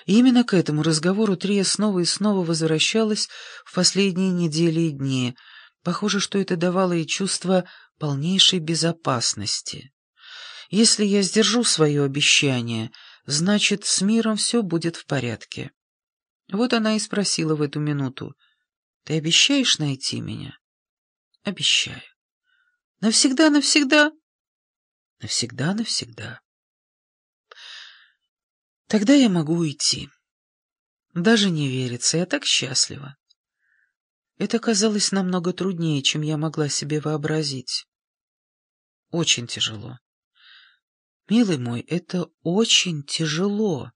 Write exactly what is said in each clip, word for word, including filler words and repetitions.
И именно к этому разговору Трия снова и снова возвращалась в последние недели и дни. Похоже, что это давало ей чувство полнейшей безопасности. Если я сдержу свое обещание, значит, с миром все будет в порядке. Вот она и спросила в эту минуту: «Ты обещаешь найти меня?» «Обещаю». «Навсегда, навсегда?» «Навсегда, навсегда». «Тогда я могу уйти». Даже не верится, я так счастлива. Это казалось намного труднее, чем я могла себе вообразить. Очень тяжело. Милый мой, это очень тяжело.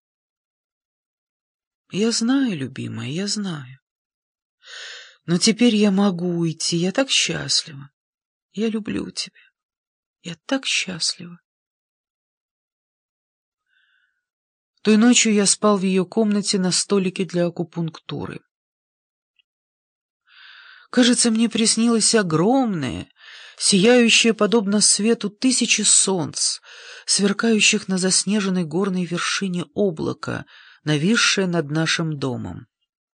Я знаю, любимая, я знаю. Но теперь я могу уйти, я так счастлива. Я люблю тебя. Я так счастлива. Той ночью я спал в ее комнате на столике для акупунктуры. Кажется, мне приснилось огромное, сияющее подобно свету тысячи солнц, сверкающих на заснеженной горной вершине облака, нависшее над нашим домом.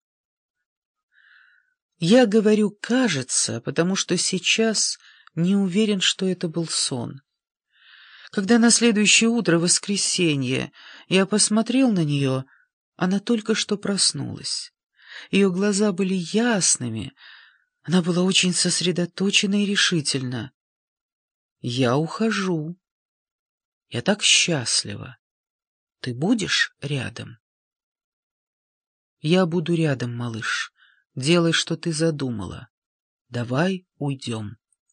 Я говорю «кажется», потому что сейчас не уверен, что это был сон. Когда на следующее утро, воскресенье, я посмотрел на нее, она только что проснулась. Ее глаза были ясными, она была очень сосредоточена и решительна. «Я ухожу. Я так счастлива. Ты будешь рядом?» «Я буду рядом, малыш. Делай, что ты задумала. Давай уйдем».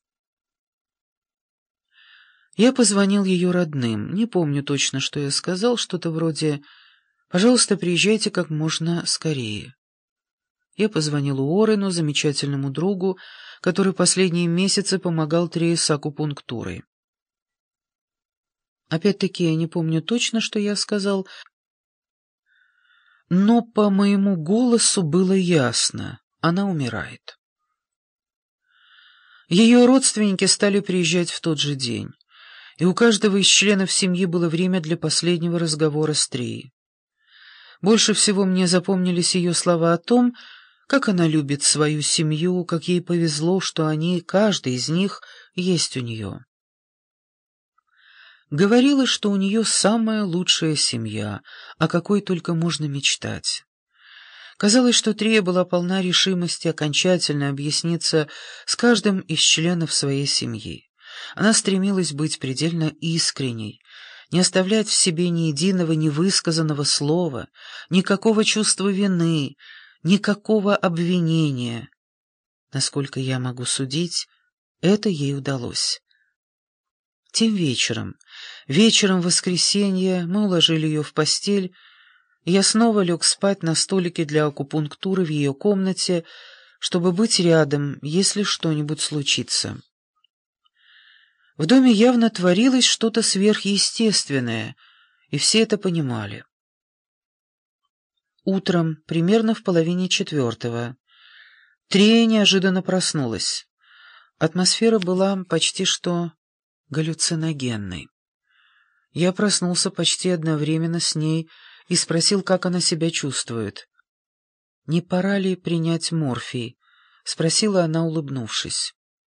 Я позвонил ее родным. Не помню точно, что я сказал, что-то вроде «Пожалуйста, приезжайте как можно скорее». Я позвонил Уоррену, замечательному другу, который последние месяцы помогал Трее с акупунктурой. Опять-таки, я не помню точно, что я сказал, но по моему голосу было ясно — она умирает. Ее родственники стали приезжать в тот же день, и у каждого из членов семьи было время для последнего разговора с Треей. Больше всего мне запомнились ее слова о том, как она любит свою семью, как ей повезло, что они, каждый из них, есть у нее. Говорила, что у нее самая лучшая семья, о какой только можно мечтать. Казалось, что Трия была полна решимости окончательно объясниться с каждым из членов своей семьи. Она стремилась быть предельно искренней, не оставлять в себе ни единого невысказанного слова, никакого чувства вины, никакого обвинения. Насколько я могу судить, это ей удалось. Тем вечером, вечером воскресенья, мы уложили ее в постель, и я снова лег спать на столике для акупунктуры в ее комнате, чтобы быть рядом, если что-нибудь случится. В доме явно творилось что-то сверхъестественное, и все это понимали. Утром, примерно в половине четвертого, Трия неожиданно проснулась. Атмосфера была почти что галлюциногенной. Я проснулся почти одновременно с ней и спросил, как она себя чувствует. «Не пора ли принять морфий?» — спросила она, улыбнувшись.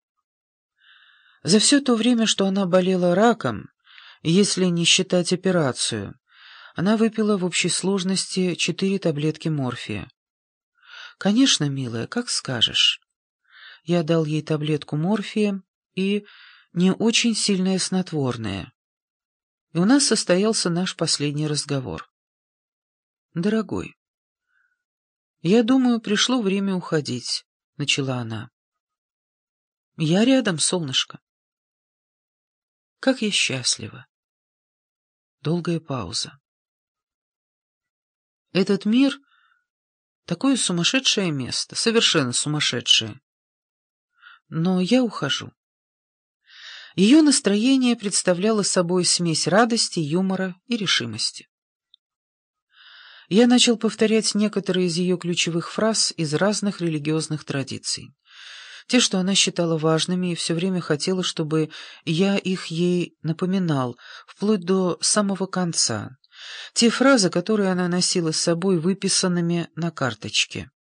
За все то время, что она болела раком, если не считать операцию, она выпила в общей сложности четыре таблетки морфия. «Конечно, милая, как скажешь». Я дал ей таблетку морфия и не очень сильное снотворное. И у нас состоялся наш последний разговор. «Дорогой, я думаю, пришло время уходить», — начала она. «Я рядом, солнышко». «Как я счастлива». Долгая пауза. «Этот мир — такое сумасшедшее место, совершенно сумасшедшее. Но я ухожу». Ее настроение представляло собой смесь радости, юмора и решимости. Я начал повторять некоторые из ее ключевых фраз из разных религиозных традиций. Те, что она считала важными, и все время хотела, чтобы я их ей напоминал, вплоть до самого конца, Те фразы, которые она носила с собой выписанными на карточке.